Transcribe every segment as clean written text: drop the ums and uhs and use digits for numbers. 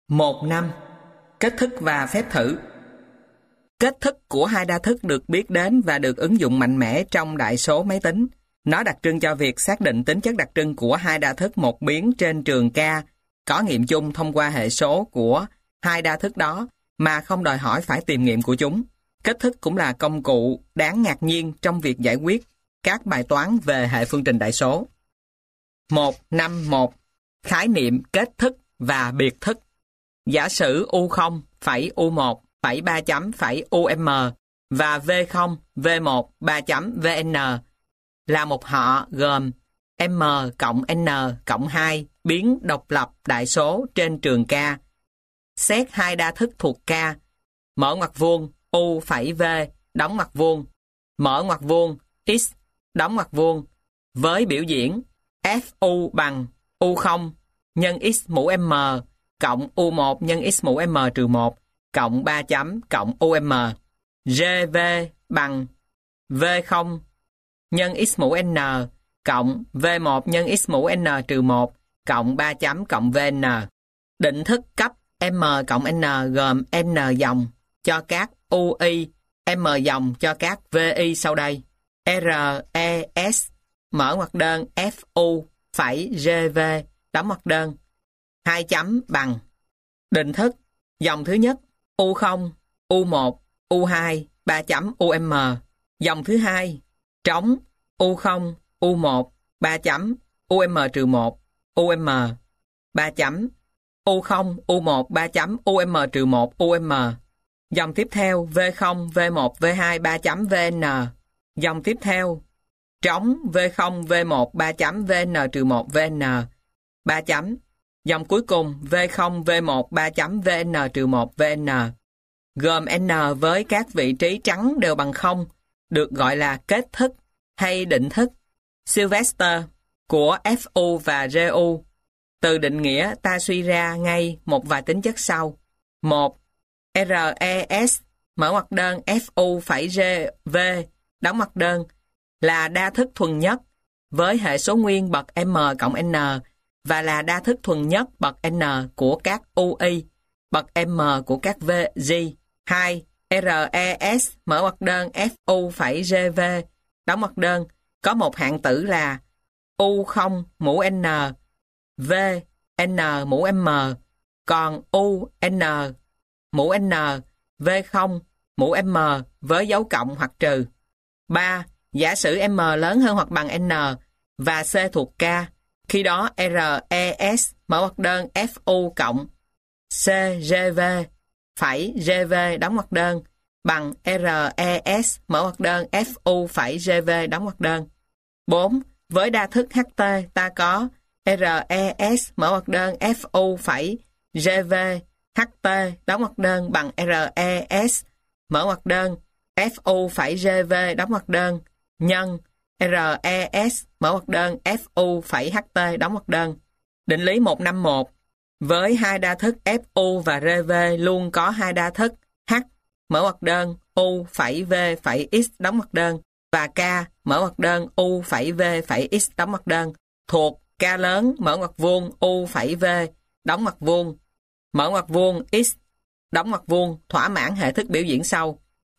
1.5. Kết thức và phép thử. Kết thức của hai đa thức được biết đến và được ứng dụng mạnh mẽ trong đại số máy tính. Nó đặc trưng cho việc xác định tính chất đặc trưng của hai đa thức một biến trên trường K, có nghiệm chung thông qua hệ số của hai đa thức đó mà không đòi hỏi phải tìm nghiệm của chúng. Kết thức cũng là công cụ đáng ngạc nhiên trong việc giải quyết các bài toán về hệ phương trình đại số. 1.5.1. Khái niệm kết thức và biệt thức. Giả sử U0 phẩy U1 phẩy 3 chấm phẩy UM và V0 V1 3 chấm VN là một họ gồm M cộng N cộng 2 biến độc lập đại số trên trường K. Xét hai đa thức thuộc K, mở ngoặc vuông U phẩy V đóng ngoặc vuông, mở ngoặc vuông X đóng ngoặc vuông với biểu diễn FU bằng U0 nhân X mũ M cộng U1 nhân X mũ M trừ 1 cộng 3 chấm cộng UM. GV bằng V0 nhân X mũ N cộng V1 nhân X mũ N trừ 1 cộng 3 chấm cộng VN. Định thức cấp M cộng N gồm N dòng cho các UI, M dòng cho các VI sau đây. RES mở ngoặc đơn FU phẩy GV đóng ngoặc đơn 2 chấm bằng định thức dòng thứ nhất U0, U1, U2 3 chấm UM, dòng thứ hai trống U0, U1 3 chấm UM trừ 1 UM 3 chấm U0, U1 3 chấm UM trừ 1 UM. Dòng tiếp theo V0, V1, V2 3 chấm VN. Dòng tiếp theo trống V0, V1 3 chấm VN trừ 1 VN 3 chấm. Dòng cuối cùng V0, V1 3 chấm VN trừ 1 VN gồm N với các vị trí trắng đều bằng 0 được gọi là kết thức hay định thức Sylvester của FU và GU. Từ định nghĩa ta suy ra ngay một vài tính chất sau. 1. RES mở ngoặc đơn FU phẩy GV đóng ngoặc đơn là đa thức thuần nhất với hệ số nguyên bậc M cộng N và là đa thức thuần nhất bậc N của các UI, bậc M của các VG. 2. RES mở ngoặc đơn FU phẩy GV đóng ngoặc đơn có một hạng tử là U0 mũ N, V, N mũ M, còn U, N mũ N, V0 mũ M với dấu cộng hoặc trừ. 3. Giả sử M lớn hơn hoặc bằng N và C thuộc K, khi đó RES mở ngoặc đơn FU cộng CGV phẩy GV đóng ngoặc đơn bằng RES mở ngoặc đơn FU phẩy GV đóng ngoặc đơn. 4. Với đa thức HT ta có RES mở ngoặc đơn FU phẩy GV HT đóng ngoặc đơn bằng RES mở ngoặc đơn FU phẩy GV đóng ngoặc đơn nhân RES mở ngoặc đơn FU phẩy HT đóng ngoặc đơn. Định lý 151. Với hai đa thức FU và RV luôn có hai đa thức H mở ngoặc đơn U phẩy V phẩy X đóng ngoặc đơn và K mở ngoặc đơn U phẩy V phẩy X đóng ngoặc đơn thuộc K lớn mở ngoặc vuông U phẩy V đóng ngoặc vuông mở ngoặc vuông X đóng ngoặc vuông thỏa mãn hệ thức biểu diễn sau.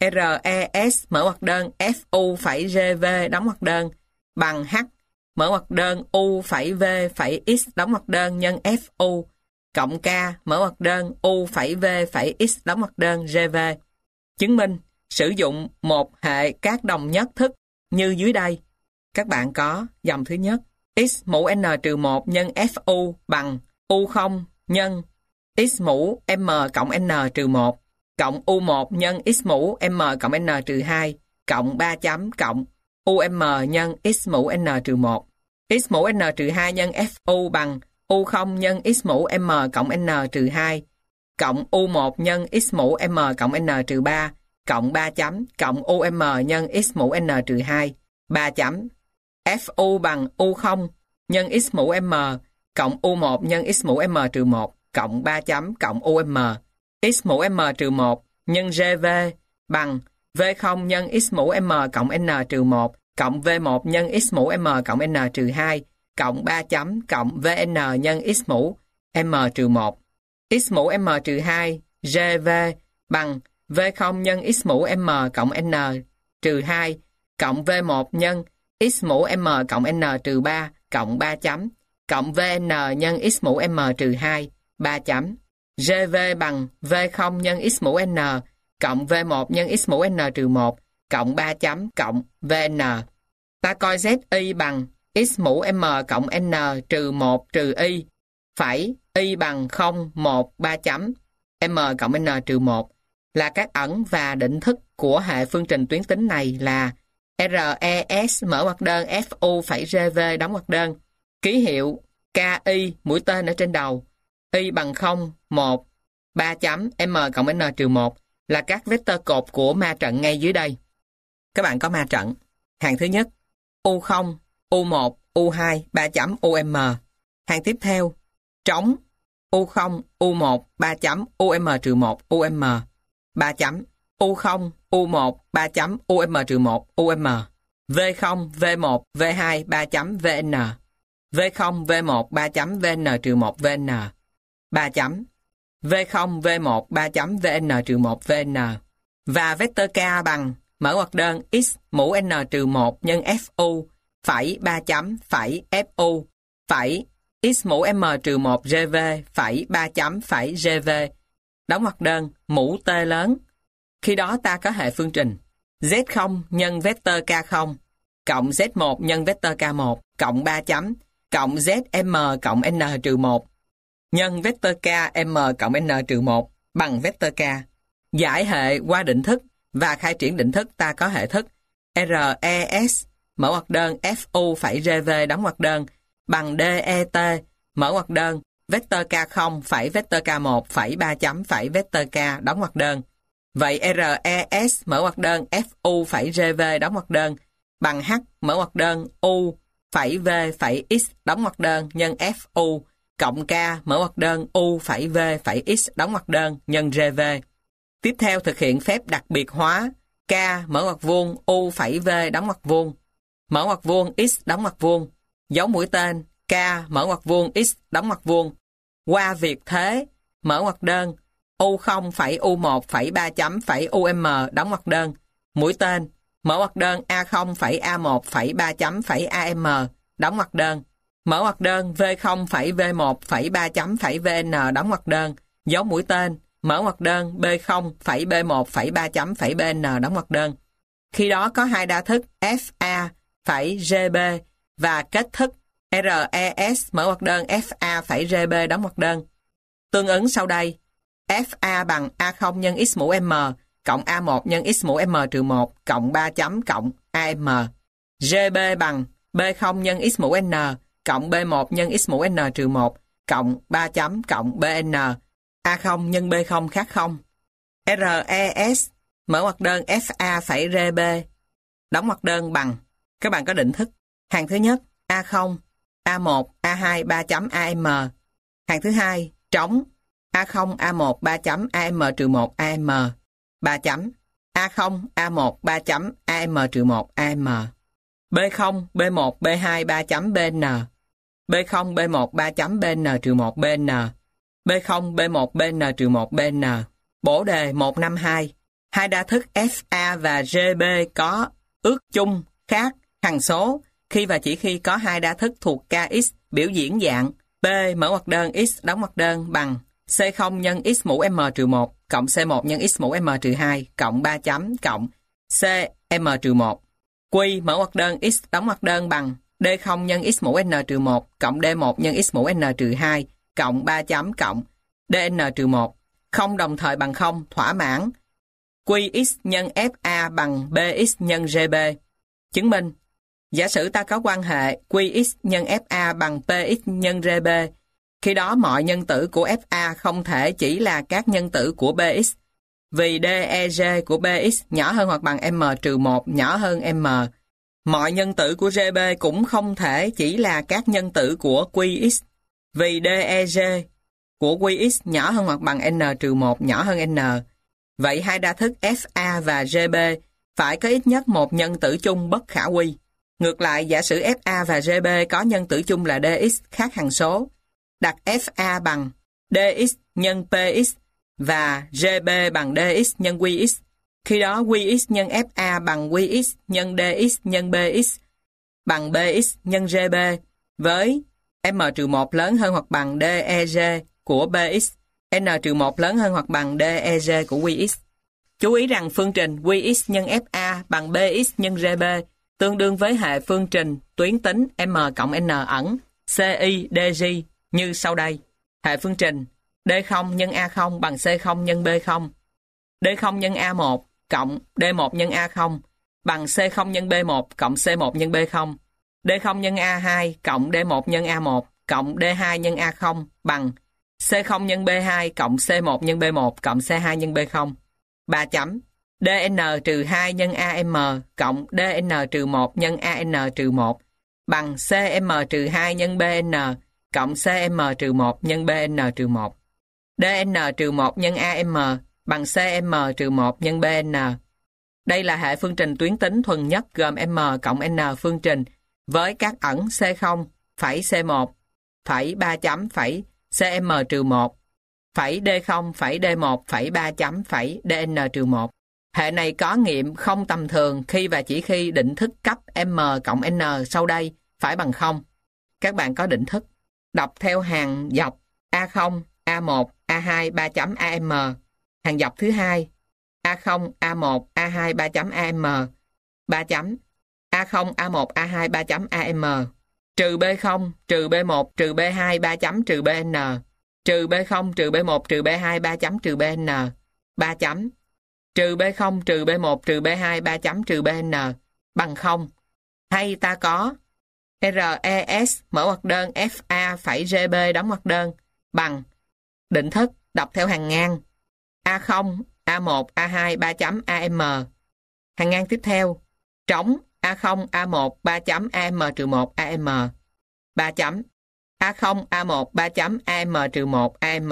RES mở ngoặc đơn FU phẩy GV đóng ngoặc đơn bằng H mở ngoặc đơn U phẩy V phẩy X đóng ngoặc đơn nhân FU cộng K mở ngoặc đơn U phẩy V phẩy X đóng ngoặc đơn GV. Chứng minh sử dụng một hệ các đồng nhất thức như dưới đây. Các bạn có dòng thứ nhất X mũ N trừ 1 nhân FU bằng U0 nhân X mũ M cộng N trừ 1 cộng U1 nhân X mũ M cộng N trừ 2 cộng 3 chấm cộng UM nhân X mũ N trừ 1. X mũ N trừ 2 nhân FU bằng U0 nhân X mũ M cộng N trừ 2 cộng U1 nhân X mũ M cộng N trừ 3 cộng 3 chấm cộng UM nhân X mũ N trừ 2 3 chấm. FU bằng U0 nhân X mũ M cộng U1 nhân X mũ M trừ 1 cộng 3 chấm cộng UM. X mũ M trừ 1 nhân GV bằng V0 nhân X mũ M cộng N trừ 1 cộng V1 nhân X mũ M cộng N trừ 2 cộng 3 chấm cộng VN nhân X mũ M trừ 1. x mũ m trừ 2 GV bằng V0 nhân x mũ m cộng n trừ 2 cộng V1 nhân x mũ m cộng n trừ 3 cộng 3 chấm cộng Vn nhân x mũ m trừ 2 3 chấm. GV bằng V0 nhân x mũ n cộng V1 nhân x mũ n trừ 1 cộng 3 chấm cộng Vn. Ta coi ZY bằng x mũ m cộng n trừ 1 trừ y, phẩy y bằng 0, 1, 3 chấm, m cộng n trừ 1 là các ẩn và định thức của hệ phương trình tuyến tính này là RES mở ngoặc đơn FU phẩy GV đóng ngoặc đơn, ký hiệu KY mũi tên ở trên đầu, y bằng 0, 1, 3 chấm, m cộng n trừ 1 là các vectơ cột của ma trận ngay dưới đây. Các bạn có ma trận. Hàng thứ nhất, U0, U1, U2, 3 chấm, UM. Hàng tiếp theo, trống, U0, U1, 3 chấm, UM trừ 1, UM. 3 chấm, U0, U1, 3 chấm, UM trừ 1, UM. V0, V1, V2, 3 chấm, VN. V0, V1, 3 chấm, VN trừ 1, VN. 3 chấm. V0, V1, 3 chấm, VN trừ 1, VN. Và vector K bằng mở ngoặc đơn x mũ n trừ 1 nhân FU phẩy 3 chấm phẩy FU phẩy x mũ m trừ 1 GV phẩy 3 chấm phẩy GV đóng ngoặc đơn mũ T lớn. Khi đó ta có hệ phương trình Z0 nhân vector K0 cộng Z1 nhân vector K1 cộng 3 chấm cộng ZM cộng N trừ 1 nhân vector K M cộng N trừ 1 bằng vector K. Giải hệ qua định thức và khai triển định thức ta có hệ thức RES mở ngoặc đơn FU phẩy GV đóng ngoặc đơn bằng DET mở ngoặc đơn vector K0 phẩy vector K1 phẩy 3 chấm phẩy vector K đóng ngoặc đơn. Vậy RES mở ngoặc đơn FU phẩy GV đóng ngoặc đơn bằng H mở ngoặc đơn U phẩy V phẩy X đóng ngoặc đơn nhân FU cộng K mở ngoặc đơn U phẩy V phẩy X đóng ngoặc đơn nhân GV. Tiếp theo thực hiện phép đặc biệt hóa K mở ngoặc vuông U phẩy V đóng ngoặc vuông mở ngoặc vuông X đóng ngoặc vuông dấu mũi tên K mở ngoặc vuông X đóng ngoặc vuông qua việc thế mở ngoặc đơn U0 phẩy U1 phẩy 3 chấm phẩy UM đóng ngoặc đơn mũi tên mở ngoặc đơn A0 phẩy A1 phẩy 3 chấm phẩy AM đóng ngoặc đơn mở ngoặc đơn V0 phẩy V1 phẩy 3 chấm phẩy VN đóng ngoặc đơn dấu mũi tên mở ngoặc đơn B0 phẩy B1 phẩy 3 chấm phẩy BN đóng ngoặc đơn. Khi đó có hai đa thức FA phẩy GB và kết thức RES mở ngoặc đơn FA phẩy GB đóng ngoặc đơn. Tương ứng sau đây, FA bằng A0 nhân x mũ M cộng A1 nhân x mũ M trừ 1 cộng 3 chấm cộng AM. GB bằng B0 nhân x mũ N cộng B1 nhân x mũ N trừ 1 cộng 3 chấm cộng BN. A0 nhân B0 khác 0. RES mở ngoặc đơn FA phẩy GB đóng ngoặc đơn bằng. Các bạn có định thức. Hàng thứ nhất A0, A1, A2, 3 chấm AM. Hàng thứ hai trống A0, A1, 3 chấm AM trừ 1 AM. 3 chấm A0, A1, 3 chấm AM trừ 1 AM. B0, B1, B2, 3 chấm BN. B0, B1, 3 chấm BN trừ 1 BN. B0, B1, BN trừ 1 BN. Bổ đề 152. Hai đa thức FA và GB có ước chung khác hằng số khi và chỉ khi có hai đa thức thuộc KX biểu diễn dạng P mở ngoặc đơn X đóng ngoặc đơn bằng C0 nhân x mũ M trừ 1 cộng C1 nhân x mũ M trừ 2 cộng 3 chấm cộng C M trừ 1. Q mở ngoặc đơn X đóng ngoặc đơn bằng D0 nhân x mũ N trừ 1 cộng D1 nhân x mũ N trừ 2 cộng 3 chấm cộng DN trừ 1. Không đồng thời bằng 0 thỏa mãn. QX nhân FA bằng BX nhân GB. Chứng minh. Giả sử ta có quan hệ QX nhân FA bằng PX nhân GB. Khi đó mọi nhân tử của FA không thể chỉ là các nhân tử của BX. Vì DEG của BX nhỏ hơn hoặc bằng M-1 nhỏ hơn M. Mọi nhân tử của GB cũng không thể chỉ là các nhân tử của QX. Vì DEG của QX nhỏ hơn hoặc bằng N-1 nhỏ hơn N. Vậy hai đa thức FA và GB phải có ít nhất một nhân tử chung bất khả quy. Ngược lại, giả sử FA và GB có nhân tử chung là DX khác hằng số, đặt FA bằng dx nhân px và gb bằng dx nhân qx. Khi đó qx nhân fa bằng qx nhân dx nhân bx bằng bx nhân gb với m-1 lớn hơn hoặc bằng deg của bx, n-1 lớn hơn hoặc bằng deg của qx. Chú ý rằng phương trình qx nhân fa bằng bx nhân gb tương đương với hệ phương trình tuyến tính m cộng n ẩn ci dg như sau đây. Hệ phương trình d0 nhân a0 bằng c0 nhân b0, d0 nhân a1 cộng d1 nhân a0 bằng c0 nhân b1 cộng c1 nhân b0, d0 nhân a2 cộng d1 nhân a1 cộng d2 nhân a0 bằng c0 nhân b2 cộng c1 nhân b1 cộng c2 nhân b0. 3 chấm. dn-2 nhân am cộng dn-1 nhân an-1 bằng cm-2 nhân bn cộng cm-1 nhân bn-1. dn-1 nhân am bằng cm-1 nhân bn. Đây là hệ phương trình tuyến tính thuần nhất gồm m cộng n phương trình với các ẩn c0, phẩy c1, phẩy 3 chấm, phẩy cm-1, phẩy d0, phẩy d1, phẩy 3 chấm, phẩy dn-1. Hệ này có nghiệm không tầm thường khi và chỉ khi định thức cấp m cộng n sau đây phải bằng 0. Các bạn có định thức. Đọc theo hàng dọc A0, A1, A2, 3 chấm AM. Hàng dọc thứ hai A0, A1, A2, 3 chấm AM. 3 chấm A0, A1, A2, 3 chấm AM. Trừ B0, trừ B1, trừ B2, 3 chấm, trừ BN. Trừ B0, trừ B1, trừ B2, 3 chấm, trừ BN. 3 chấm trừ B0, trừ B1, trừ B2, 3 chấm, trừ BN bằng 0. Hay ta có RES mở ngoặc đơn FA phẩy GB đóng ngoặc đơn bằng định thức đọc theo hàng ngang A0, A1, A2, 3 chấm AM. Hàng ngang tiếp theo trống A0, A1, 3 chấm AM trừ 1 AM. 3 chấm A0, A1, 3 chấm AM trừ 1 AM.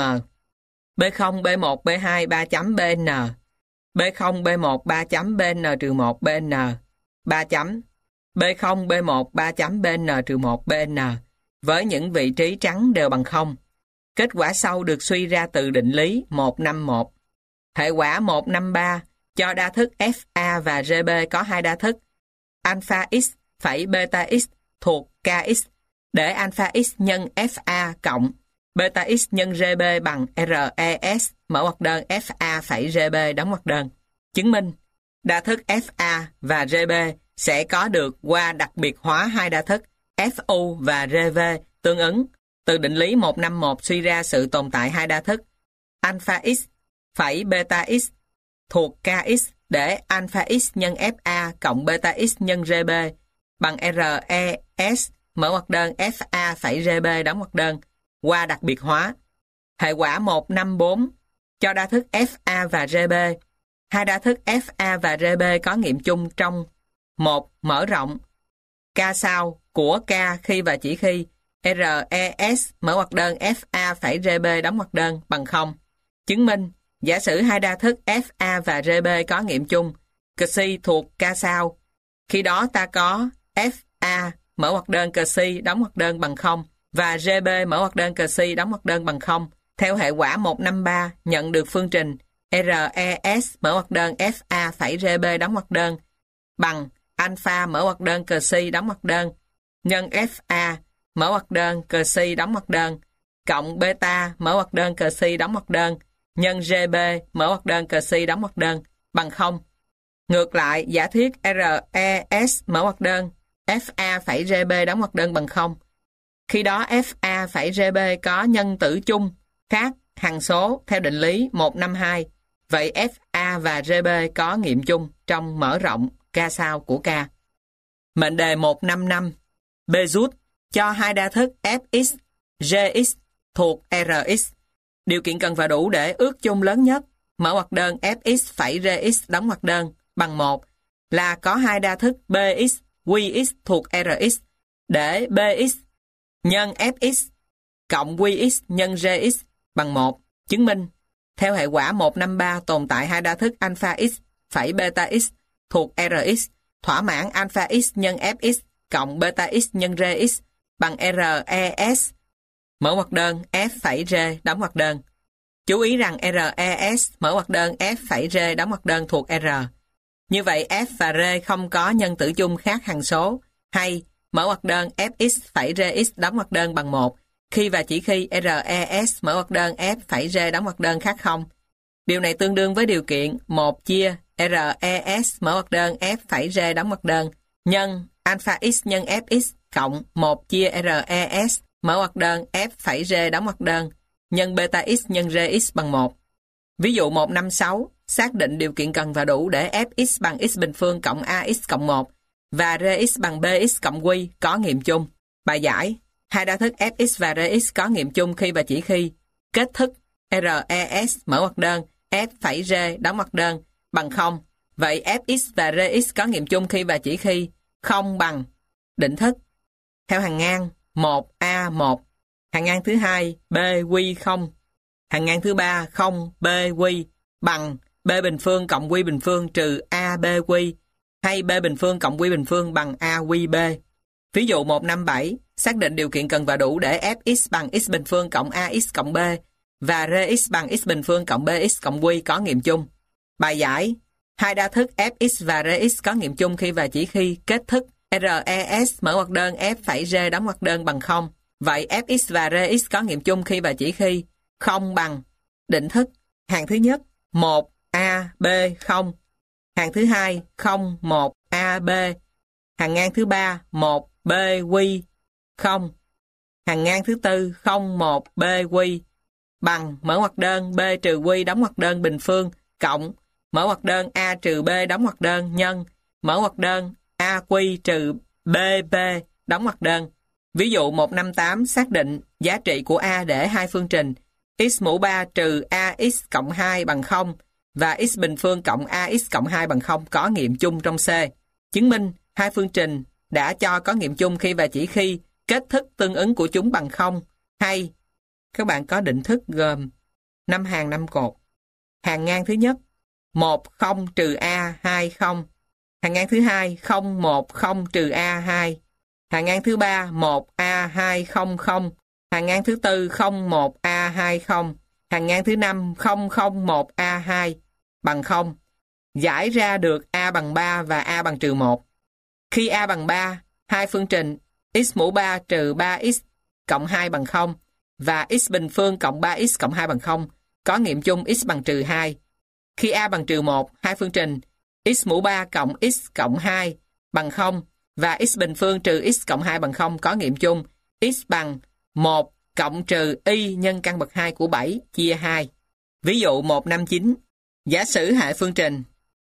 B0, B1, B2, 3 chấm BN. B0, B1, 3 chấm BN trừ 1 BN. 3 chấm B0, B1, 3 chấm BN trừ 1 BN với những vị trí trắng đều bằng 0. Kết quả sau được suy ra từ định lý 151. Hệ quả 153 cho đa thức FA và GB có hai đa thức alpha x phẩy beta x thuộc KX để alpha x nhân FA cộng beta x nhân GB bằng RES mở ngoặc đơn FA phẩy GB đóng ngoặc đơn. Chứng minh đa thức FA và GB sẽ có được qua đặc biệt hóa hai đa thức FU và RV tương ứng. Từ định lý 151 suy ra sự tồn tại hai đa thức alpha x phẩy beta x thuộc KX để alpha x nhân FA cộng beta x nhân GB bằng RES mở ngoặc đơn FA phẩy GB đóng ngoặc đơn qua đặc biệt hóa. Hệ quả 154 cho đa thức FA và GB. Hai đa thức FA và GB có nghiệm chung trong 1. Mở rộng K sau của K khi và chỉ khi RES mở ngoặc đơn FA phẩy GB đóng ngoặc đơn bằng 0. Chứng minh giả sử hai đa thức FA và GB có nghiệm chung CI thuộc K sau. Khi đó ta có FA mở ngoặc đơn CI đóng ngoặc đơn bằng 0 và GB mở ngoặc đơn CI đóng ngoặc đơn bằng 0. Theo hệ quả 153 nhận được phương trình RES mở ngoặc đơn FA phẩy GB đóng ngoặc đơn bằng alpha mở ngoặc đơn CI đóng ngoặc đơn nhân FA mở ngoặc đơn CI đóng ngoặc đơn cộng beta mở ngoặc đơn CI đóng ngoặc đơn nhân GB mở ngoặc đơn CI đóng ngoặc đơn bằng 0. Ngược lại, giả thiết RES mở ngoặc đơn FA phẩy GB đóng ngoặc đơn bằng 0. Khi đó FA phẩy GB có nhân tử chung khác hằng số theo định lý 152. Vậy FA và GB có nghiệm chung trong mở rộng K sau của K. Mệnh đề 155. B rút cho hai đa thức Fx, Gx thuộc Rx. Điều kiện cần và đủ để ước chung lớn nhất mở ngoặc đơn Fx phẩy Gx đóng ngoặc đơn bằng 1 là có hai đa thức Bx, Qx thuộc Rx để Bx nhân Fx cộng Qx nhân Gx bằng 1. Chứng minh theo hệ quả 153 tồn tại hai đa thức alpha x phẩy beta x thuộc Rx thỏa mãn alpha x nhân Fx cộng beta x nhân Gx bằng RES mở ngoặc đơn F phẩy R đóng ngoặc đơn. Chú ý rằng RES mở ngoặc đơn F phẩy R đóng ngoặc đơn thuộc R. Như vậy F và R không có nhân tử chung khác hằng số, hay mở ngoặc đơn Fx phẩy Rx đóng ngoặc đơn bằng 1 khi và chỉ khi RES mở ngoặc đơn F phẩy R đóng ngoặc đơn khác 0. Điều này tương đương với điều kiện 1 chia RES mở ngoặc đơn F phẩy R đóng ngoặc đơn nhân alpha x nhân Fx cộng 1 chia RES mở ngoặc đơn F phẩy R đóng ngoặc đơn nhân beta x nhân Rx bằng 1. Ví dụ 156, xác định điều kiện cần và đủ để Fx bằng x bình phương cộng Ax cộng 1 và Rx bằng Bx cộng Q có nghiệm chung. Bài giải, hai đa thức Fx và Rx có nghiệm chung khi và chỉ khi kết thức RES mở ngoặc đơn F phẩy R đóng ngoặc đơn bằng 0. Vậy Fx và Rx có nghiệm chung khi và chỉ khi không bằng định thức. Theo hàng ngang 1A1, hàng ngang thứ hai BQ0, hàng ngang thứ ba 0BQ bằng B bình phương cộng Q bình phương trừ ABQ hay B bình phương cộng Q bình phương bằng AQB. Ví dụ 157, xác định điều kiện cần và đủ để Fx bằng x bình phương cộng Ax cộng B và Rx bằng x bình phương cộng Bx cộng Q có nghiệm chung. Bài giải, hai đa thức Fx và Rx có nghiệm chung khi và chỉ khi kết thức RES mở ngoặc đơn F phẩy R đóng ngoặc đơn bằng 0. Vậy Fx và Rx có nghiệm chung khi và chỉ khi không bằng định thức. Hàng thứ nhất 1AB0, hàng thứ hai 01AB, hàng ngang thứ ba 1BQ0, hàng ngang thứ tư 01BQ bằng mở ngoặc đơn B trừ Q đóng ngoặc đơn bình phương cộng mở ngoặc đơn A trừ B đóng ngoặc đơn nhân mở ngoặc đơn AQ trừ BB đóng ngoặc đơn. Ví dụ 158 xác định giá trị của A để hai phương trình x mũ 3 trừ AX cộng 2 bằng 0 và x bình phương cộng AX cộng 2 bằng 0 có nghiệm chung trong C. Chứng minh hai phương trình đã cho có nghiệm chung khi và chỉ khi kết thức tương ứng của chúng bằng 0 hay các bạn có định thức gồm 5 hàng 5 cột. Hàng ngang thứ nhất 1 0 trừ A 2 0, hàng ngang thứ hai 0 1 0 trừ A 2, hàng ngang thứ ba 1 A 2 0 0, hàng ngang thứ tư 0 1 A 2 0, hàng ngang thứ năm 0 0 1 A 2 bằng 0. Giải ra được A bằng 3 và A bằng trừ 1. Khi A bằng 3, hai phương trình x mũ 3 trừ 3x cộng 2 bằng 0 và x bình phương cộng 3x cộng 2 bằng 0 có nghiệm chung x bằng trừ 2. Khi A bằng trừ 1, hai phương trình x mũ 3 cộng x cộng 2 bằng 0 và x bình phương trừ x cộng 2 bằng 0 có nghiệm chung x bằng 1 cộng trừ y nhân căn bậc 2 của 7 chia 2. Ví dụ 159, giả sử hệ phương trình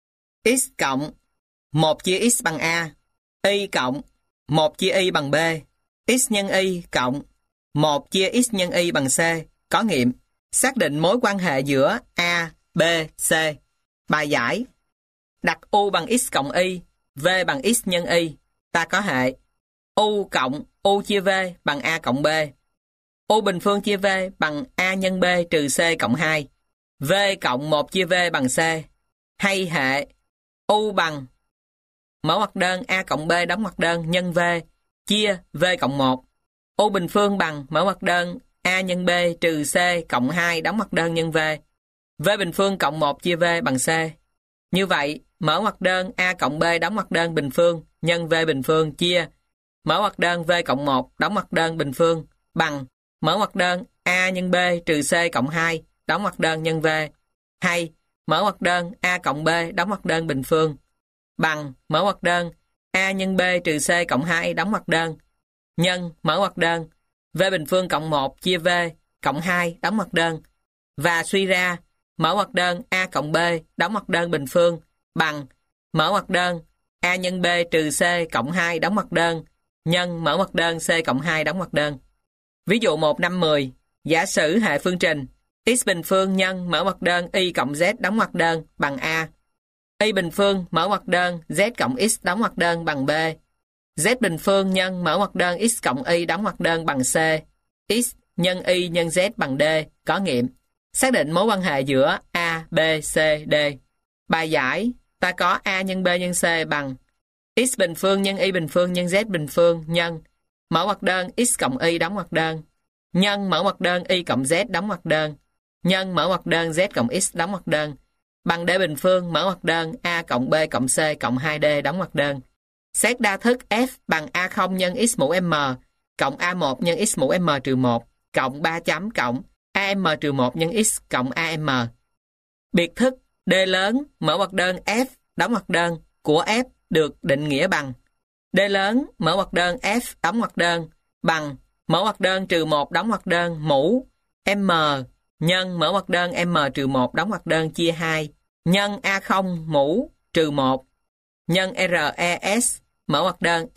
x cộng 1 chia x bằng A, y cộng 1 chia y bằng B, x nhân y cộng 1 chia x nhân y bằng C có nghiệm. Xác định mối quan hệ giữa A, B, C. Bài giải, đặt U bằng x cộng y, V bằng x nhân y. Ta có hệ U cộng U chia V bằng A cộng B. U bình phương chia V bằng A nhân B trừ C cộng 2. V cộng 1 chia V bằng C. Hay hệ U bằng mở ngoặc đơn A cộng B đóng ngoặc đơn nhân V chia V cộng 1. U bình phương bằng mở ngoặc đơn A nhân B trừ C cộng 2 đóng ngoặc đơn nhân V. V bình phương cộng 1 chia V bằng C. Như vậy, mở ngoặc đơn A cộng B đóng ngoặc đơn bình phương nhân V bình phương chia mở ngoặc đơn V cộng 1 đóng ngoặc đơn bình phương bằng mở ngoặc đơn A nhân B trừ C cộng 2 đóng ngoặc đơn nhân V. Hay mở ngoặc đơn A cộng B đóng ngoặc đơn bình phương bằng mở ngoặc đơn A nhân B trừ C cộng 2 đóng ngoặc đơn nhân mở ngoặc đơn V bình phương cộng 1 chia V cộng 2 đóng ngoặc đơn và suy ra mở ngoặc đơn A cộng B đóng ngoặc đơn bình phương bằng mở ngoặc đơn A nhân B trừ C cộng 2 đóng ngoặc đơn nhân mở ngoặc đơn C cộng 2 đóng ngoặc đơn. Ví dụ 150, giả sử hệ phương trình x bình phương nhân mở ngoặc đơn y cộng z đóng ngoặc đơn bằng A. Y bình phương mở ngoặc đơn z cộng x đóng ngoặc đơn bằng B. Z bình phương nhân mở ngoặc đơn x cộng y đóng ngoặc đơn bằng C. X nhân y nhân z bằng D có nghiệm. Xác định mối quan hệ giữa A, B, C, D. Bài giải, ta có A nhân B nhân C bằng x bình phương nhân y bình phương nhân z bình phương nhân mở ngoặc đơn x cộng y đóng ngoặc đơn nhân mở ngoặc đơn y cộng z đóng ngoặc đơn, nhân mở ngoặc đơn z cộng x đóng ngoặc đơn, bằng d bình phương mở ngoặc đơn a cộng b cộng c cộng 2d đóng ngoặc đơn. Xét đa thức f bằng a0 nhân x mũ m cộng a1 nhân x mũ m trừ 1 cộng 3 chấm cộng am trừ 1 nhân x cộng am. Biệt thức d lớn mở ngoặc đơn f đóng ngoặc đơn của f được định nghĩa bằng d lớn mở ngoặc đơn f đóng ngoặc đơn bằng mở ngoặc đơn trừ 1 đóng ngoặc đơn mũ m nhân mở ngoặc đơn m trừ 1 đóng ngoặc đơn chia 2 nhân a0 mũ trừ 1 nhân res mở ngoặc đơn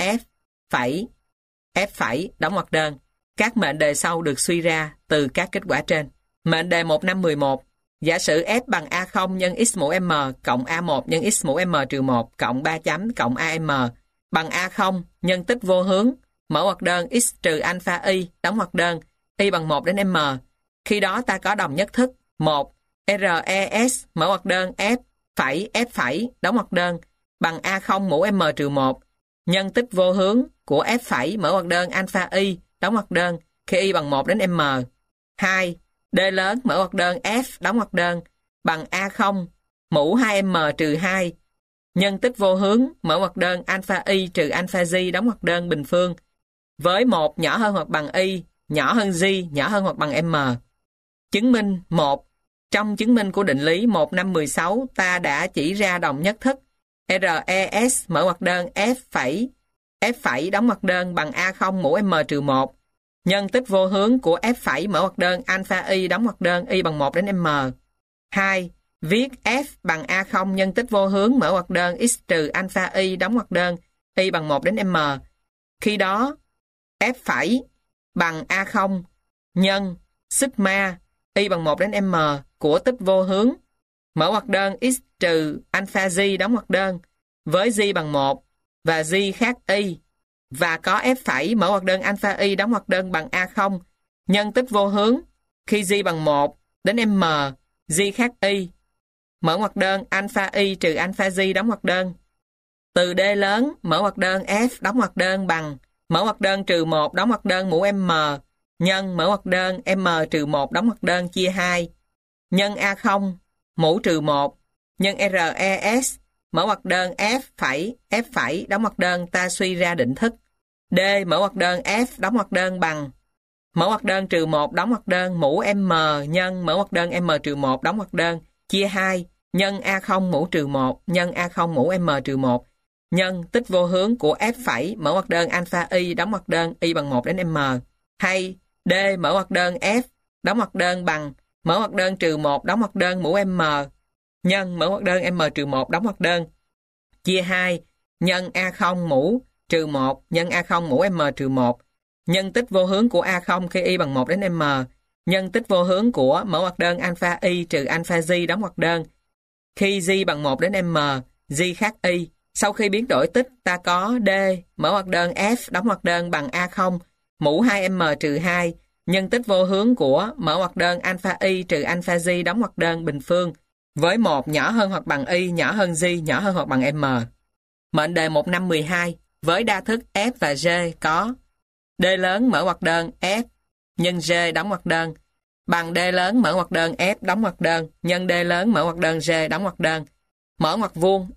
f đóng ngoặc đơn. Các mệnh đề sau được suy ra từ các kết quả trên. Mệnh đề 1511. Giả sử f bằng a0 nhân x mũ m cộng a1 nhân x mũ m trừ 1 cộng 3 chấm cộng am bằng a0 nhân tích vô hướng mở ngoặc đơn x trừ alpha y đóng ngoặc đơn y bằng 1 đến m. Khi đó ta có đồng nhất thức 1 res mở ngoặc đơn f đóng ngoặc đơn bằng a0 mũ m trừ 1 nhân tích vô hướng của f mở ngoặc đơn alpha y đóng ngoặc đơn khi y bằng 1 đến m. 2. D lớn mở ngoặc đơn f đóng ngoặc đơn bằng a0 mũ 2m trừ 2 nhân tích vô hướng mở ngoặc đơn alpha y trừ alpha g đóng ngoặc đơn bình phương với 1 nhỏ hơn hoặc bằng y, nhỏ hơn g, nhỏ hơn hoặc bằng m. Chứng minh 1. Trong chứng minh của định lý 1516 ta đã chỉ ra đồng nhất thức res mở ngoặc đơn f đóng ngoặc đơn bằng a0 mũ m trừ 1 nhân tích vô hướng của f mở ngoặc đơn alpha y đóng ngoặc đơn y bằng 1 đến m. 2. Viết f bằng a0 nhân tích vô hướng mở ngoặc đơn x trừ alpha y đóng ngoặc đơn y bằng 1 đến m. Khi đó f bằng a0 nhân sigma y bằng 1 đến m của tích vô hướng mở ngoặc đơn x trừ alpha g đóng ngoặc đơn với g bằng 1 và g khác y và có f mở ngoặc đơn alpha y đóng ngoặc đơn bằng a0 nhân tích vô hướng khi g bằng 1 đến m g khác y mở ngoặc đơn alpha y trừ alpha g đóng ngoặc đơn. Từ d lớn mở ngoặc đơn f đóng ngoặc đơn bằng mở ngoặc đơn trừ 1 đóng ngoặc đơn mũ m nhân mở ngoặc đơn m trừ 1 đóng ngoặc đơn chia 2 nhân a0 mũ trừ 1 nhân res mở ngoặc đơn f đóng ngoặc đơn ta suy ra định thức d mở ngoặc đơn f đóng ngoặc đơn bằng mở ngoặc đơn trừ 1 đóng ngoặc đơn mũ m nhân mở ngoặc đơn m trừ 1 đóng ngoặc đơn chia 2 nhân a0 mũ trừ 1 nhân a0 mũ m trừ 1 nhân tích vô hướng của f mở ngoặc đơn alpha y đóng ngoặc đơn y bằng 1 đến m. Hay d mở ngoặc đơn f đóng ngoặc đơn bằng mở ngoặc đơn trừ 1 đóng ngoặc đơn mũ m nhân mở ngoặc đơn m trừ 1 đóng ngoặc đơn chia 2 nhân a0 mũ trừ 1 nhân a0 mũ m trừ 1 nhân tích vô hướng của a0 khi y bằng 1 đến m nhân tích vô hướng của mở ngoặc đơn alpha y trừ alpha g đóng ngoặc đơn khi g bằng 1 đến m g khác y. Sau khi biến đổi tích ta có d mở ngoặc đơn f đóng ngoặc đơn bằng a0 mũ 2m trừ 2 nhân tích vô hướng của mở ngoặc đơn alpha y trừ alpha g đóng ngoặc đơn bình phương với 1 nhỏ hơn hoặc bằng y, nhỏ hơn g, nhỏ hơn hoặc bằng m. Mệnh đề 1512 với đa thức f và g có d lớn mở ngoặc đơn f nhân g đóng ngoặc đơn bằng d lớn mở ngoặc đơn f đóng ngoặc đơn nhân d lớn mở ngoặc đơn g đóng ngoặc đơn mở ngoặc vuông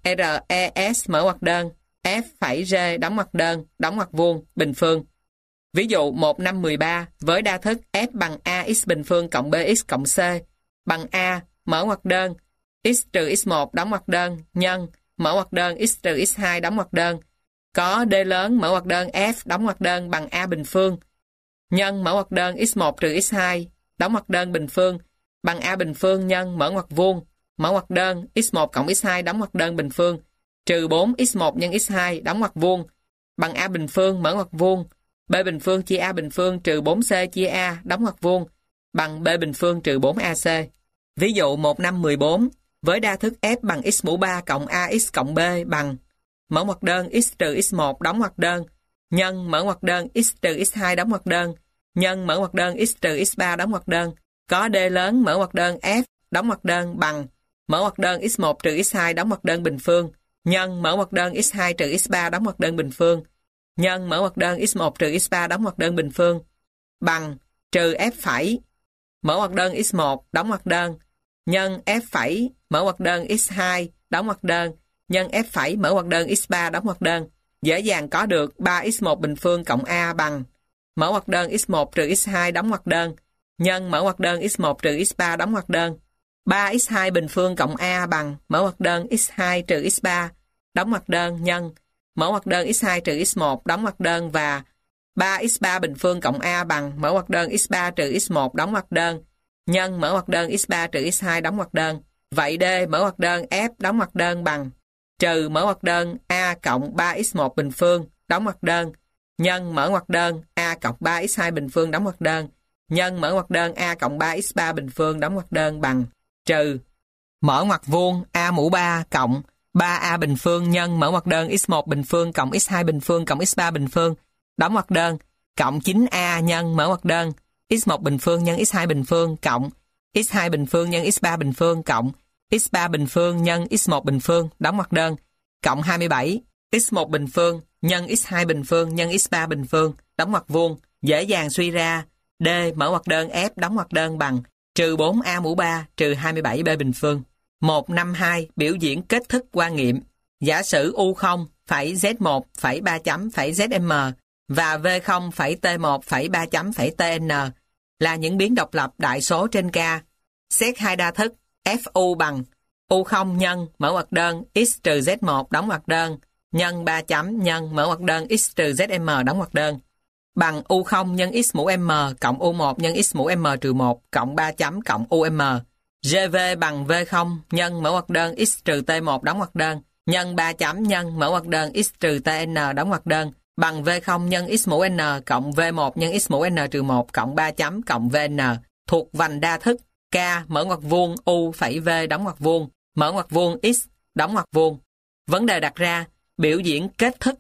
res mở ngoặc đơn f phẩy g đóng ngoặc vuông bình phương. Ví dụ 1513 với đa thức f bằng ax bình phương cộng bx cộng c bằng a mở ngoặc đơn x trừ x1 đóng ngoặc đơn nhân mở ngoặc đơn x trừ x2 đóng ngoặc đơn có d lớn mở ngoặc đơn f đóng ngoặc đơn bằng a bình phương nhân mở ngoặc đơn x1 trừ x2 đóng ngoặc đơn bình phương bằng a bình phương nhân mở ngoặc vuông mở ngoặc đơn x1 cộng x2 đóng ngoặc đơn bình phương trừ 4 x1 nhân x2 đóng ngoặc vuông bằng a bình phương mở ngoặc vuông b bình phương chia a bình phương trừ 4c chia a đóng ngoặc vuông bằng b bình phương trừ 4ac. Ví dụ 1514 với đa thức f bằng x mũ 3 cộng ax cộng b bằng mở ngoặc đơn x trừ x1 đóng ngoặc đơn nhân mở ngoặc đơn x trừ x2 đóng ngoặc đơn nhân mở ngoặc đơn x trừ x3 đóng ngoặc đơn có d lớn mở ngoặc đơn f đóng ngoặc đơn bằng mở ngoặc đơn x1 trừ x2 đóng ngoặc đơn bình phương nhân mở ngoặc đơn x2 trừ x3 đóng ngoặc đơn bình phương nhân mở ngoặc đơn x1 trừ x3 đóng ngoặc đơn bình phương bằng trừ F phẩy mở ngoặc đơn x1 đóng ngoặc đơn nhân F phẩy mở ngoặc đơn x2 đóng ngoặc đơn nhân F phẩy mở ngoặc đơn x3 đóng ngoặc đơn. Dễ dàng có được 3x1 bình phương cộng A bằng mở ngoặc đơn x1 trừ x2 đóng ngoặc đơn nhân mở ngoặc đơn x1 trừ x3 đóng ngoặc đơn. 3x2 bình phương cộng A bằng mở ngoặc đơn x2 trừ x3 đóng ngoặc đơn nhân mở ngoặc đơn x2 trừ x1 đóng ngoặc đơn và 3x3 bình phương cộng A bằng mở ngoặc đơn x3 trừ x1 đóng ngoặc đơn nhân mở ngoặc đơn x3 trừ x2 đóng ngoặc đơn. Vậy D mở ngoặc đơn F đóng ngoặc đơn bằng trừ mở ngoặc đơn A cộng 3x1 bình phương đóng ngoặc đơn nhân mở ngoặc đơn A cộng 3x2 bình phương đóng ngoặc đơn nhân mở ngoặc đơn A cộng 3x3 bình phương đóng ngoặc đơn bằng trừ mở ngoặc vuông A mũ 3 cộng 3A bình phương nhân mở ngoặc đơn x1 bình phương cộng x2 bình phương cộng x3 bình phương đóng ngoặc đơn cộng 9A nhân mở ngoặc đơn x1 bình phương nhân x2 bình phương cộng x2 bình phương nhân x3 bình phương cộng x3 bình phương nhân x1 bình phương đóng ngoặc đơn cộng 27 x1 bình phương nhân x2 bình phương nhân x3 bình phương đóng ngoặc vuông. Dễ dàng suy ra D mở ngoặc đơn F đóng ngoặc đơn bằng trừ 4A mũ 3 trừ 27B bình phương. 152 biểu diễn kết thức quan nghiệm. Giả sử U0 phẩy Z1 phẩy 3 chấm phẩy ZM và V0 phẩy T1 phẩy 3 chấm phẩy TN là những biến độc lập đại số trên K. Xét hai đa thức FU bằng U0 nhân mở ngoặc đơn x trừ Z1 đóng ngoặc đơn nhân 3 chấm nhân mở ngoặc đơn x trừ ZM đóng ngoặc đơn bằng U0 nhân x mũ M cộng U1 nhân x mũ M trừ 1 cộng 3 chấm cộng UM. GV bằng V0 nhân mở ngoặc đơn x trừ T1 đóng ngoặc đơn nhân 3 chấm nhân mở ngoặc đơn x trừ TN đóng ngoặc đơn bằng V0 nhân x mũ N cộng V1 nhân x mũ N trừ 1 cộng 3 chấm cộng VN thuộc vành đa thức K mở ngoặc vuông U phẩy V đóng ngoặc vuông mở ngoặc vuông X đóng ngoặc vuông. Vấn đề đặt ra biểu diễn kết thức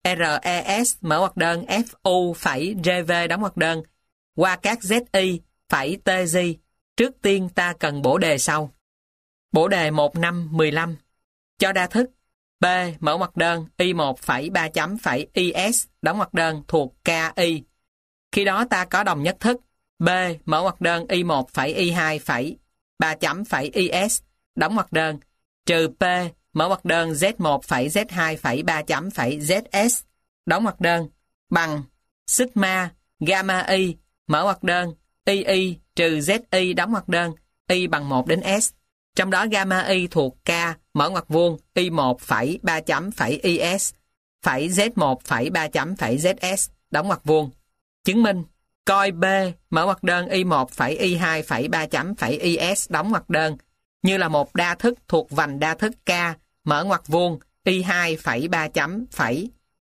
RES mở ngoặc đơn FU phẩy GV đóng ngoặc đơn qua các ZI phẩy TG. Trước tiên ta cần bổ đề sau. Bổ đề 1515 cho đa thức P mở ngoặc đơn Y1 phẩy 3 chấm phẩy IS đóng ngoặc đơn thuộc KI. Khi đó ta có đồng nhất thức B mở ngoặc đơn Y1 phẩy Y2 phẩy 3 chấm phẩy IS đóng ngoặc đơn trừ P mở ngoặc đơn Z1 phẩy Z2 phẩy 3 chấm phẩy ZS đóng ngoặc đơn bằng sigma gamma I mở ngoặc đơn II trừ ZI đóng ngoặc đơn I bằng 1 đến S. Trong đó gamma I thuộc K mở ngoặc vuông Y1 phẩy 3 chấm phẩy IS phẩy Z1 phẩy 3 chấm phẩy ZS đóng ngoặc vuông. Chứng minh coi B mở ngoặc đơn Y1 phẩy Y2 phẩy 3 chấm phẩy IS đóng ngoặc đơn như là một đa thức thuộc vành đa thức K mở ngoặc vuông Y2 phẩy 3 chấm phẩy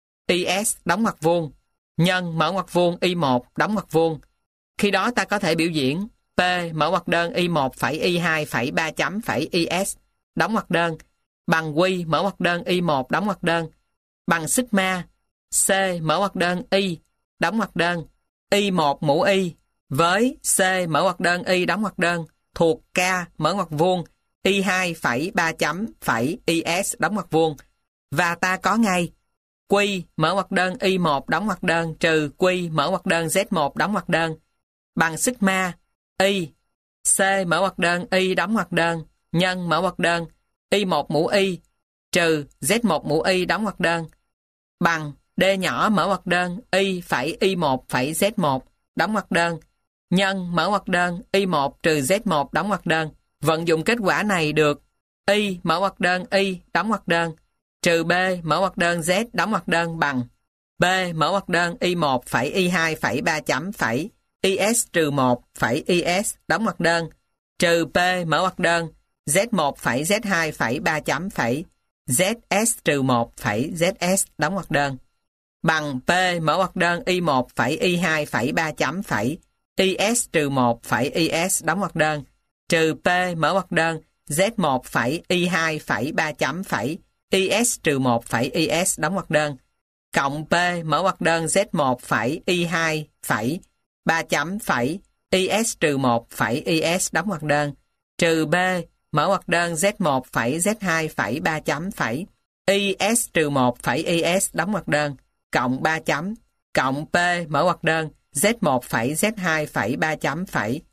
IS đóng ngoặc vuông nhân mở ngoặc vuông Y1 đóng ngoặc vuông. Khi đó ta có thể biểu diễn P mở ngoặc đơn Y1 phẩy Y2 phẩy 3 chấm phẩy IS đóng ngoặc đơn bằng Q mở ngoặc đơn Y1 đóng ngoặc đơn bằng sigma C mở ngoặc đơn Y đóng ngoặc đơn Y1 mũ Y với C mở ngoặc đơn Y đóng ngoặc đơn thuộc K mở ngoặc vuông Y2 phẩy 3 chấm phẩy IS đóng ngoặc vuông. Và ta có ngay Q mở ngoặc đơn Y1 đóng ngoặc đơn trừ Q mở ngoặc đơn Z1 đóng ngoặc đơn bằng sigma Y C mở ngoặc đơn Y đóng ngoặc đơn nhân mở ngoặc đơn Y1 mũ Y trừ Z1 mũ Y đóng ngoặc đơn bằng D nhỏ mở ngoặc đơn Y phẩy Y1 phẩy Z1 đóng ngoặc đơn nhân mở ngoặc đơn Y1 trừ Z1 đóng ngoặc đơn. Vận dụng kết quả này được Y mở ngoặc đơn Y đóng ngoặc đơn trừ B mở ngoặc đơn Z đóng ngoặc đơn bằng B mở ngoặc đơn Y1 phẩy Y2 phẩy 3 chấm phẩy IS trừ 1 phẩy IS đóng ngoặc đơn trừ P mở ngoặc đơn Z1 phẩy Z2 phẩy 3 chấm phẩy ZS trừ 1 phẩy ZS đóng ngoặc đơn bằng P mở ngoặc đơn Y1 phẩy Y2 phẩy 3 chấm phẩy IS trừ 1 phẩy IS đóng ngoặc đơn trừ P mở ngoặc đơn Z1 phẩy Y2 phẩy 3 chấm phẩy IS trừ 1 phẩy IS đóng ngoặc đơn cộng P mở ngoặc đơn Z1 phẩy Y2 phẩy 3 chấm phẩy IS trừ 1 phẩy IS đóng ngoặc đơn trừ B mở ngoặc đơn Z1 phẩy Z2 phẩy 3 chấm phẩy IS trừ 1 phẩy IS đóng ngoặc đơn cộng 3 chấm cộng P mở ngoặc đơn Z1 phẩy Z2 phẩy 3 chấm phẩy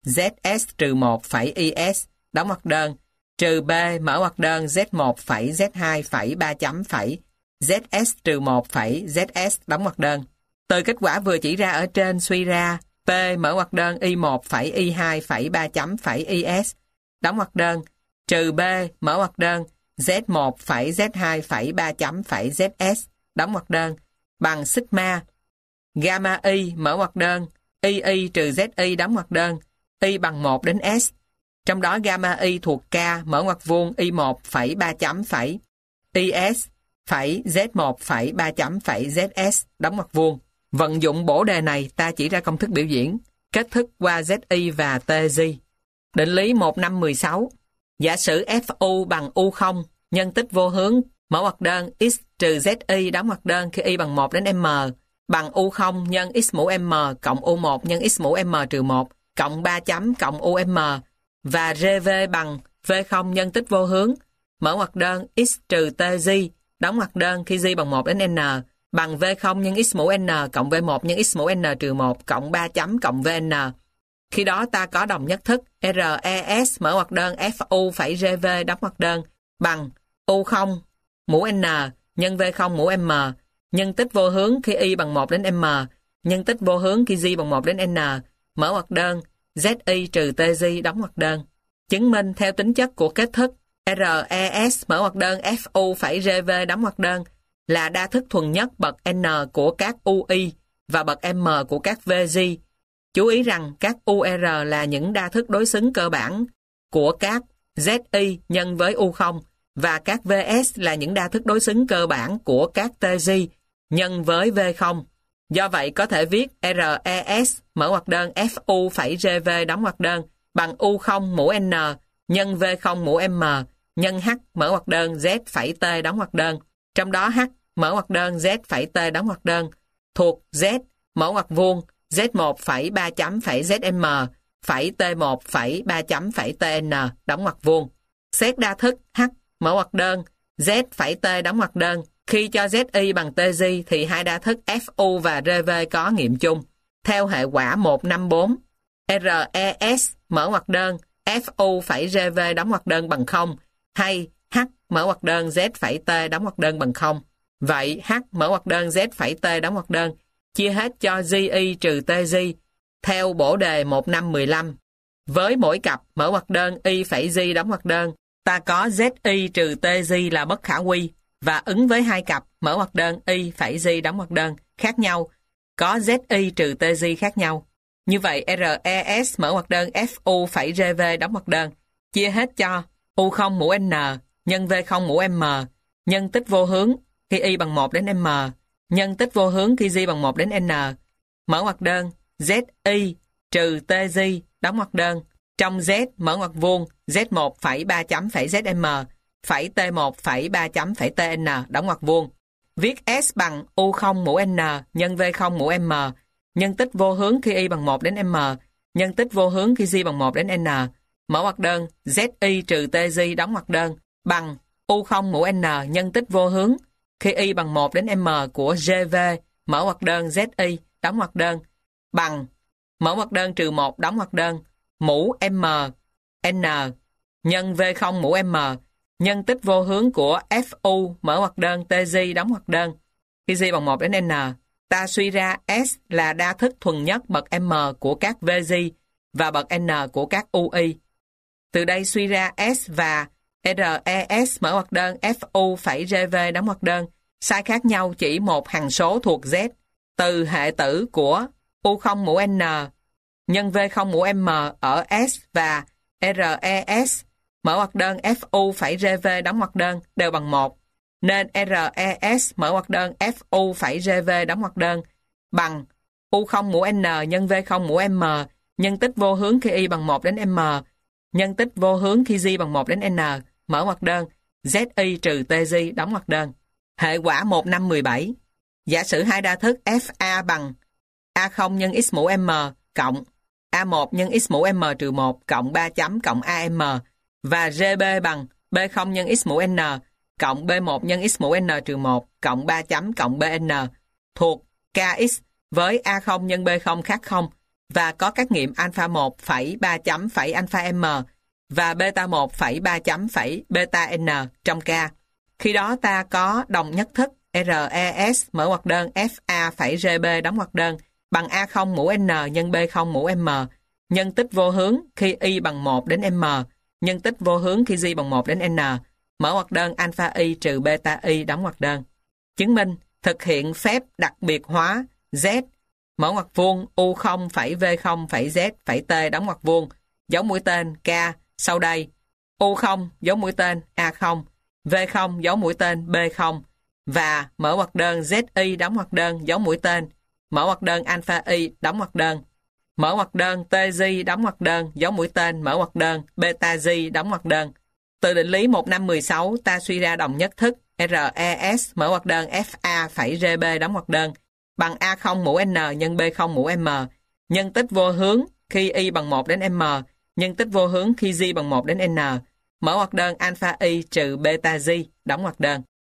ZS trừ 1 phẩy IS đóng ngoặc đơn trừ B mở ngoặc đơn Z1 phẩy Z2 phẩy 3 chấm phẩy ZS trừ 1 phẩy ZS đóng ngoặc đơn. Từ kết quả vừa chỉ ra ở trên suy ra P mở ngoặc đơn Y1 phẩy Y2 phẩy 3 chấm phẩy IS đóng ngoặc đơn trừ B mở ngoặc đơn Z1 phẩy Z2 phẩy 3 chấm phẩy ZS đóng ngoặc đơn bằng sigma gamma Y mở ngoặc đơn Y trừ ZY đóng ngoặc đơn Y bằng 1 đến S. Trong đó gamma Y thuộc K mở ngoặc vuông Y1 phẩy 3 chấm phẩy IS phẩy Z1 phẩy 3 chấm phẩy ZS đóng ngoặc vuông. Vận dụng bổ đề này ta chỉ ra công thức biểu diễn, kết thức qua ZY và TJ. Định lý 1516. Giả sử FU bằng U0 nhân tích vô hướng mở ngoặc đơn X trừ ZY đóng ngoặc đơn khi Y bằng 1 đến M bằng U0 nhân X mũ M cộng U1 nhân X mũ M trừ 1 cộng 3 chấm cộng UM và RV bằng V0 nhân tích vô hướng mở ngoặc đơn X trừ TJ đóng ngoặc đơn khi J bằng 1 đến N bằng V0 nhân X mũ N cộng V1 nhân X mũ N trừ 1 cộng 3 chấm cộng VN. Khi đó ta có đồng nhất thức RES mở ngoặc đơn FU phẩy RV đóng ngoặc đơn bằng U0 mũ N nhân V0 mũ M nhân tích vô hướng khi Y bằng 1 đến M nhân tích vô hướng khi J bằng 1 đến N mở ngoặc đơn ZY trừ TJ đóng ngoặc đơn. Chứng minh theo tính chất của kết thức RES mở ngoặc đơn FU phẩy RV đóng ngoặc đơn là đa thức thuần nhất bậc N của các UI và bậc M của các VG. Chú ý rằng các UR là những đa thức đối xứng cơ bản của các ZY nhân với U0 và các VS là những đa thức đối xứng cơ bản của các TG nhân với V0. Do vậy có thể viết RES mở ngoặc đơn FU phẩy RV đóng ngoặc đơn bằng U0 mũ N nhân V0 mũ M nhân H mở ngoặc đơn Z phẩy T đóng ngoặc đơn. Trong đó H mở ngoặc đơn Z phẩy T đóng ngoặc đơn thuộc Z mở ngoặc vuông Z1 phẩy 3 chấm phẩy ZM phẩy T1 phẩy 3 chấm phẩy TN đóng ngoặc vuông. Xét đa thức H mở ngoặc đơn Z phẩy T đóng ngoặc đơn khi cho ZY bằng TJ thì hai đa thức FU và RV có nghiệm chung. Theo hệ quả 154, RES mở ngoặc đơn FU phẩy RV đóng ngoặc đơn bằng 0 hay H mở ngoặc đơn Z phẩy T đóng ngoặc đơn bằng 0. Vậy H mở ngoặc đơn Z phẩy T đóng ngoặc đơn chia hết cho GY trừ TJ theo bổ đề 1515. Với mỗi cặp mở ngoặc đơn Y phẩy G đóng ngoặc đơn, ta có ZY trừ TJ là bất khả quy và ứng với hai cặp mở ngoặc đơn Y phẩy G đóng ngoặc đơn khác nhau, có ZY trừ TJ khác nhau. Như vậy RES mở ngoặc đơn FU phẩy RV đóng ngoặc đơn chia hết cho U0 mũ N nhân V0 mũ M nhân tích vô hướng khi Y bằng 1 đến M nhân tích vô hướng khi J bằng 1 đến N mở ngoặc đơn ZY trừ TJ đóng ngoặc đơn trong Z mở ngoặc vuông Z1 phẩy 3 chấm phẩy ZM phẩy T1 phẩy 3 chấm phẩy TN đóng ngoặc vuông. Viết S bằng U0 mũ N nhân V0 mũ M nhân tích vô hướng khi Y bằng 1 đến M nhân tích vô hướng khi J bằng 1 đến N mở ngoặc đơn ZY trừ TJ đóng ngoặc đơn bằng U0 mũ N nhân tích vô hướng khi Y bằng 1 đến M của GV mở ngoặc đơn ZY đóng ngoặc đơn bằng mở ngoặc đơn trừ 1 đóng ngoặc đơn mũ M N nhân V0 mũ M nhân tích vô hướng của FU mở ngoặc đơn TJ đóng ngoặc đơn khi J bằng 1 đến N. Ta suy ra S là đa thức thuần nhất bậc M của các VG và bậc N của các UI. Từ đây suy ra S và RES mở ngoặc đơn FU phẩy RV đóng ngoặc đơn sai khác nhau chỉ một hằng số thuộc Z từ hệ tử của U0 mũ N nhân V0 mũ M ở S và RES mở ngoặc đơn FU phẩy RV đóng ngoặc đơn đều bằng 1 nên RES mở ngoặc đơn FU phẩy RV đóng ngoặc đơn bằng U0 mũ N nhân V0 mũ M nhân tích vô hướng khi Y bằng 1 đến M nhân tích vô hướng khi J bằng 1 đến N mở ngoặc đơn ZY trừ TJ đóng ngoặc đơn. Hệ quả 1517. Giả sử hai đa thức FA bằng A0 nhân X mũ M cộng A1 nhân X mũ M trừ 1 cộng 3 chấm cộng AM và GB bằng B0 nhân X mũ N cộng B1 nhân X mũ N trừ 1 cộng 3 chấm cộng BN thuộc KX với A0 nhân B0 khác 0 và có các nghiệm alpha 1 phẩy 3 chấm phẩy alpha M và beta 1 phẩy 3 chấm phẩy beta N trong K. Khi đó ta có đồng nhất thức RES mở ngoặc đơn FA phẩy GB đóng ngoặc đơn bằng A0 mũ N nhân B0 mũ M nhân tích vô hướng khi Y bằng 1 đến M nhân tích vô hướng khi Y bằng 1 đến N mở ngoặc đơn alpha Y trừ beta Y đóng ngoặc đơn. Chứng minh thực hiện phép đặc biệt hóa Z mở ngoặc vuông U0 phẩy V0 phẩy Z phẩy T đóng ngoặc vuông dấu mũi tên K sau đây U0 dấu mũi tên A0 V0 dấu mũi tên B0 và mở ngoặc đơn ZY đóng ngoặc đơn dấu mũi tên mở ngoặc đơn alpha Y đóng ngoặc đơn mở ngoặc đơn TJ đóng ngoặc đơn dấu mũi tên mở ngoặc đơn beta J đóng ngoặc đơn. Từ định lý 1516 ta suy ra đồng nhất thức RES mở ngoặc đơn FA phẩy GB đóng ngoặc đơn bằng A0 mũ N nhân B0 mũ M nhân tích vô hướng khi Y bằng 1 đến M nhân tích vô hướng khi J bằng 1 đến N mở ngoặc đơn alpha Y trừ beta J đóng ngoặc đơn.